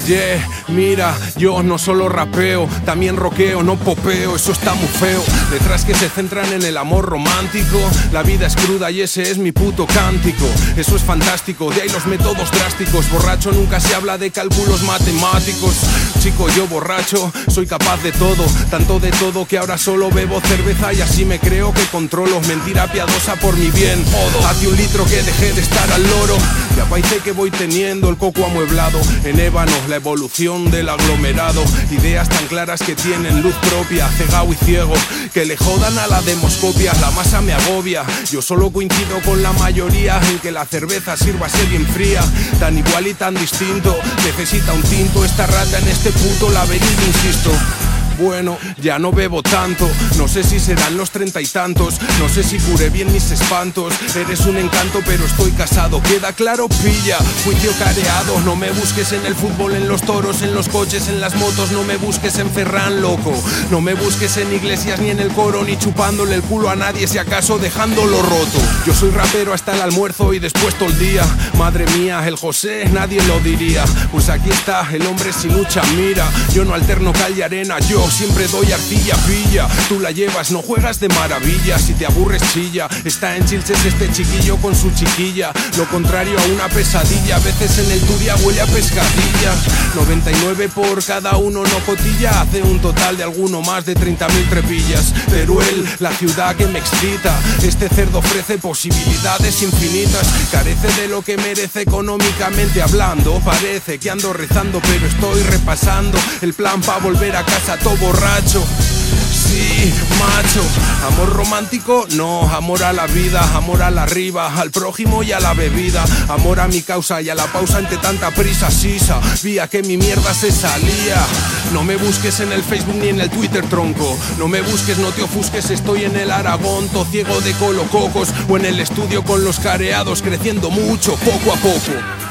Yeah, mira, yo no solo rapeo, también roqueo, no popeo, eso está muy feo. Letras que se centran en el amor romántico, la vida es cruda y ese es mi puto cántico. Eso es fantástico, de ahí los métodos drásticos. Borracho nunca se habla de cálculos matemáticos. Chico, yo borracho, soy capaz de todo, tanto de todo que ahora solo bebo cerveza y así me creo que controlo. Mentira piadosa por mi bien, hace un litro que dejé de estar al loro. Ya parece que voy teniendo el coco amueblado en ébano, la evolución del aglomerado. Ideas tan claras que tienen luz propia, cegao y ciego, que le jodan a la demoscopia. La masa me agobia, yo solo coincido con la mayoría en que la cerveza sírvase bien fría. Tan igual y tan distinto, necesita un tinto esta rata en este puto laberinto, insisto. Bueno, ya no bebo tanto, no sé si serán los 30 y tantos, no sé si curé bien mis espantos. Eres un encanto pero estoy casado, queda claro, pilla, juicio careado. No me busques en el fútbol, en los toros, en los coches, en las motos. No me busques en Ferran, loco. No me busques en iglesias ni en el coro, ni chupándole el culo a nadie, si acaso dejándolo roto. Yo soy rapero hasta el almuerzo y después todo el día. Madre mía, el José, nadie lo diría. Pues aquí está, el hombre sin lucha, mira. Yo no alterno cal y arena, yo siempre doy arcilla, pilla. Tú la llevas, no juegas de maravilla. Si te aburres, chilla. Está en Chilches este chiquillo con su chiquilla. Lo contrario a una pesadilla. A veces en el Turia huele a pescadilla. 99 por cada uno no cotilla. Hace un total de alguno más de 30.000 trepillas. Teruel, la ciudad que me excita. Este cerdo ofrece posibilidades infinitas. Carece de lo que merece económicamente hablando. Parece que ando rezando pero estoy repasando el plan pa' volver a casa todo borracho. Sí, macho. Amor romántico, no. Amor a la vida, amor a la riba, al prójimo y a la bebida. Amor a mi causa y a la pausa ante tanta prisa. Sí, sabía que mi mierda se salía. No me busques en el Facebook ni en el Twitter, tronco. No me busques, no te ofusques, estoy en el Aragón, to ciego de colococos. O en el estudio con los careados, creciendo mucho, poco a poco.